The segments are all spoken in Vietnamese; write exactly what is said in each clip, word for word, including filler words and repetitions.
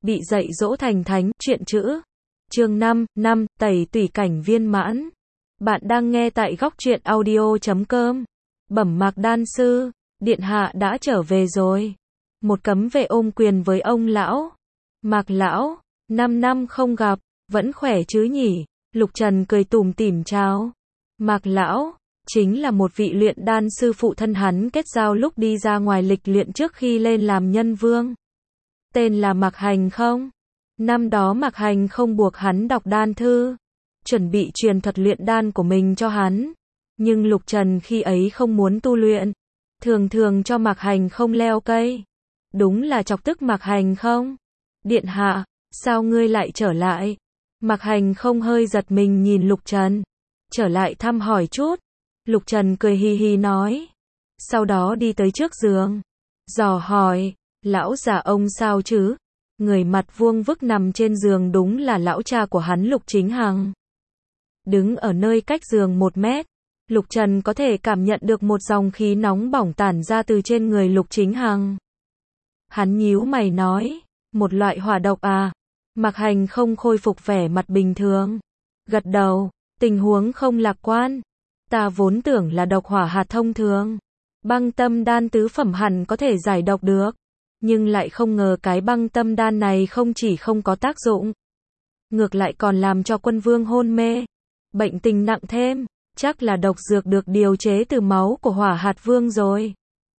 bị dạy dỗ thành thánh, truyện chữ. Chương năm, năm, tẩy tùy cảnh viên mãn. Bạn đang nghe tại góc truyện audio chấm com. Bẩm Mạc Đan sư, điện hạ đã trở về rồi. Một cấm vệ ôm quyền với ông lão. Mạc lão, năm năm không gặp, vẫn khỏe chứ nhỉ? Lục Trần cười tủm tỉm chào. Mạc lão, chính là một vị luyện đan sư phụ thân hắn kết giao lúc đi ra ngoài lịch luyện trước khi lên làm nhân vương. Tên là Mạc Hành không? Năm đó Mạc Hành không buộc hắn đọc đan thư, chuẩn bị truyền thuật luyện đan của mình cho hắn. Nhưng Lục Trần khi ấy không muốn tu luyện, thường thường cho Mạc Hành không leo cây. Đúng là chọc tức Mạc Hành không? Điện hạ, sao ngươi lại trở lại? Mạc Hành không hơi giật mình nhìn Lục Trần. Trở lại thăm hỏi chút. Lục Trần cười hi hi nói. Sau đó đi tới trước giường. Dò hỏi, lão già ông sao chứ? Người mặt vuông vức nằm trên giường đúng là lão cha của hắn Lục Chính Hằng. Đứng ở nơi cách giường một mét, Lục Trần có thể cảm nhận được một dòng khí nóng bỏng tản ra từ trên người Lục Chính Hằng. Hắn nhíu mày nói, một loại hỏa độc à? Mạc Hành không khôi phục vẻ mặt bình thường. Gật đầu, tình huống không lạc quan. Ta vốn tưởng là độc hỏa hạt thông thường. Băng tâm đan tứ phẩm hẳn có thể giải độc được. Nhưng lại không ngờ cái băng tâm đan này không chỉ không có tác dụng, ngược lại còn làm cho quân vương hôn mê. Bệnh tình nặng thêm, chắc là độc dược được điều chế từ máu của hỏa hạt vương rồi.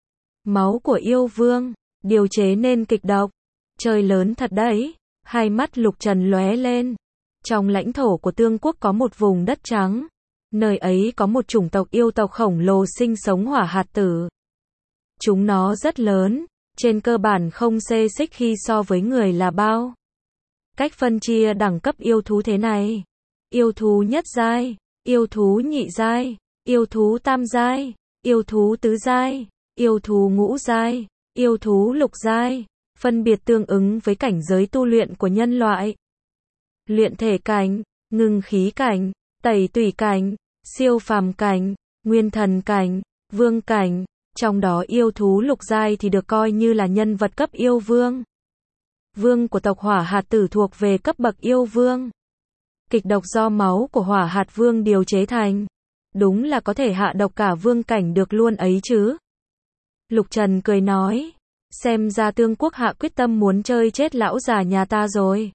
Máu của yêu vương, điều chế nên kịch độc. Chơi lớn thật đấy. Hai mắt Lục Trần lóe lên. Trong lãnh thổ của Tương Quốc có một vùng đất trắng. Nơi ấy có một chủng tộc yêu tộc khổng lồ sinh sống hỏa hạt tử. Chúng nó rất lớn, trên cơ bản không xê xích khi so với người là bao. Cách phân chia đẳng cấp yêu thú thế này. Yêu thú nhất giai, yêu thú nhị giai, yêu thú tam giai, yêu thú tứ giai, yêu thú ngũ giai, yêu thú lục giai, phân biệt tương ứng với cảnh giới tu luyện của nhân loại. Luyện thể cảnh, ngưng khí cảnh, tẩy tùy cảnh, siêu phàm cảnh, nguyên thần cảnh, vương cảnh. Trong đó yêu thú lục giai thì được coi như là nhân vật cấp yêu vương. Vương của tộc hỏa hạt tử thuộc về cấp bậc yêu vương. Kịch độc do máu của hỏa hạt vương điều chế thành. Đúng là có thể hạ độc cả vương cảnh được luôn ấy chứ. Lục Trần cười nói. Xem ra Tương Quốc hạ quyết tâm muốn chơi chết lão già nhà ta rồi.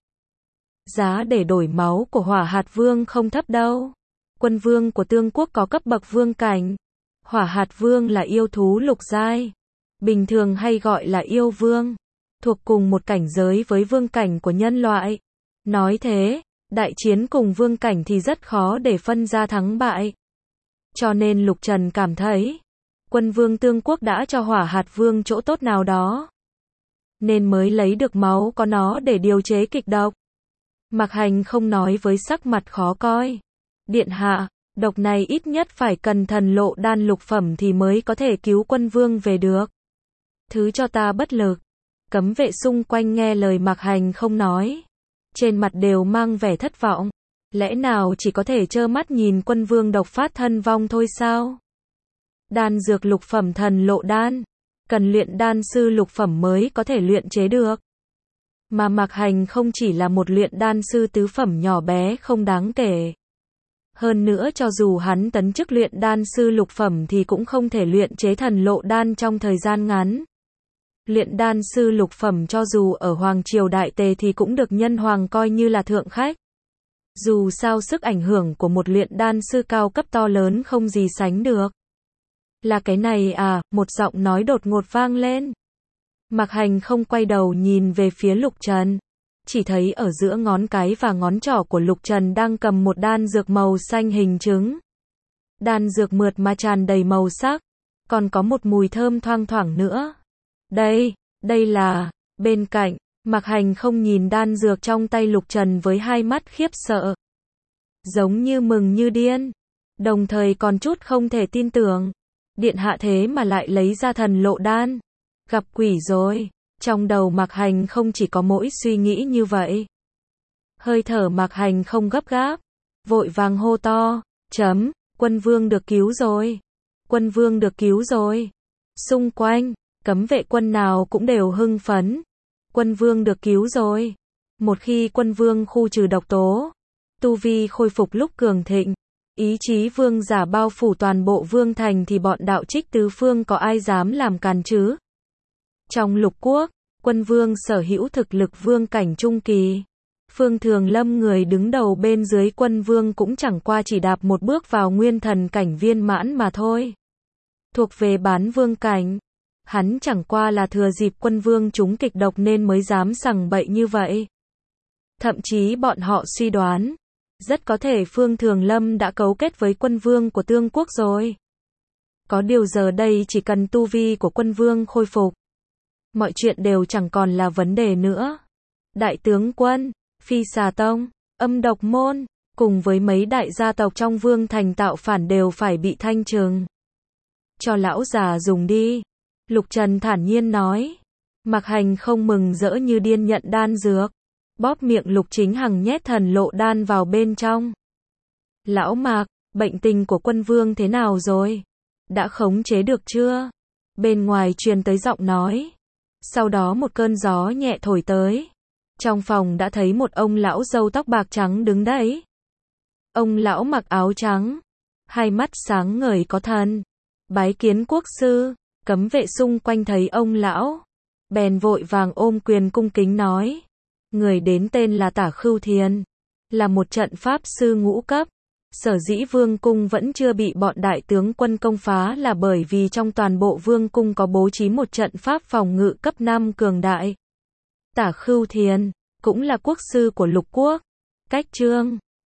Giá để đổi máu của hỏa hạt vương không thấp đâu. Quân vương của Tương Quốc có cấp bậc vương cảnh. Hỏa hạt vương là yêu thú lục giai. Bình thường hay gọi là yêu vương. Thuộc cùng một cảnh giới với vương cảnh của nhân loại. Nói thế, đại chiến cùng vương cảnh thì rất khó để phân ra thắng bại. Cho nên Lục Trần cảm thấy, quân vương Tương Quốc đã cho hỏa hạt vương chỗ tốt nào đó. Nên mới lấy được máu có nó để điều chế kịch độc. Mạc Hành không nói với sắc mặt khó coi. Điện hạ, độc này ít nhất phải cần thần lộ đan lục phẩm thì mới có thể cứu quân vương về được. Thứ cho ta bất lực. Cấm vệ xung quanh nghe lời Mạc Hành không nói. Trên mặt đều mang vẻ thất vọng. Lẽ nào chỉ có thể trơ mắt nhìn quân vương độc phát thân vong thôi sao? Đan dược lục phẩm thần lộ đan. Cần luyện đan sư lục phẩm mới có thể luyện chế được. Mà Mạc Hành không chỉ là một luyện đan sư tứ phẩm nhỏ bé không đáng kể. Hơn nữa cho dù hắn tấn chức luyện đan sư lục phẩm thì cũng không thể luyện chế thần lộ đan trong thời gian ngắn. Luyện đan sư lục phẩm cho dù ở Hoàng Triều Đại Tề thì cũng được nhân hoàng coi như là thượng khách. Dù sao sức ảnh hưởng của một luyện đan sư cao cấp to lớn không gì sánh được. Là cái này à, một giọng nói đột ngột vang lên. Mạc Hành không quay đầu nhìn về phía Lục Trần. Chỉ thấy ở giữa ngón cái và ngón trỏ của Lục Trần đang cầm một đan dược màu xanh hình trứng. Đan dược mượt mà tràn đầy màu sắc. Còn có một mùi thơm thoang thoảng nữa. Đây, đây là, bên cạnh, Mạc Hành không nhìn đan dược trong tay Lục Trần với hai mắt khiếp sợ. Giống như mừng như điên. Đồng thời còn chút không thể tin tưởng. Điện hạ thế mà lại lấy ra thần lộ đan. Gặp quỷ rồi. Trong đầu Mạc Hành không chỉ có mỗi suy nghĩ như vậy. Hơi thở Mạc Hành không gấp gáp. Vội vàng hô to. Chấm, quân vương được cứu rồi. Quân vương được cứu rồi. Xung quanh, cấm vệ quân nào cũng đều hưng phấn. Quân vương được cứu rồi. Một khi quân vương khu trừ độc tố, tu vi khôi phục lúc cường thịnh, ý chí vương giả bao phủ toàn bộ vương thành thì bọn đạo trích tứ phương có ai dám làm càn chứ? Trong lục quốc, quân vương sở hữu thực lực vương cảnh trung kỳ. Phương Thường Lâm người đứng đầu bên dưới quân vương cũng chẳng qua chỉ đạp một bước vào nguyên thần cảnh viên mãn mà thôi. Thuộc về bán vương cảnh. Hắn chẳng qua là thừa dịp quân vương trúng kịch độc nên mới dám sằng bậy như vậy. Thậm chí bọn họ suy đoán, rất có thể Phương Thường Lâm đã cấu kết với quân vương của Tương Quốc rồi. Có điều giờ đây chỉ cần tu vi của quân vương khôi phục, mọi chuyện đều chẳng còn là vấn đề nữa. Đại tướng quân, Phi Xà Tông, Âm Độc Môn, cùng với mấy đại gia tộc trong vương thành tạo phản đều phải bị thanh trừng. Cho lão già dùng đi. Lục Trần thản nhiên nói. Mạc Hành không mừng rỡ như điên nhận đan dược. Bóp miệng Lục Chính Hằng nhét thần lộ đan vào bên trong. Lão Mạc, bệnh tình của quân vương thế nào rồi? Đã khống chế được chưa? Bên ngoài truyền tới giọng nói. Sau đó một cơn gió nhẹ thổi tới. Trong phòng đã thấy một ông lão râu tóc bạc trắng đứng đấy. Ông lão mặc áo trắng, hai mắt sáng ngời có thần. Bái kiến quốc sư. Cấm vệ xung quanh thấy ông lão, bèn vội vàng ôm quyền cung kính nói. Người đến tên là Tả Khưu Thiền, là một trận pháp sư ngũ cấp. Sở dĩ vương cung vẫn chưa bị bọn đại tướng quân công phá là bởi vì trong toàn bộ vương cung có bố trí một trận pháp phòng ngự cấp năm cường đại. Tả Khưu Thiền cũng là quốc sư của lục quốc. Cách Trương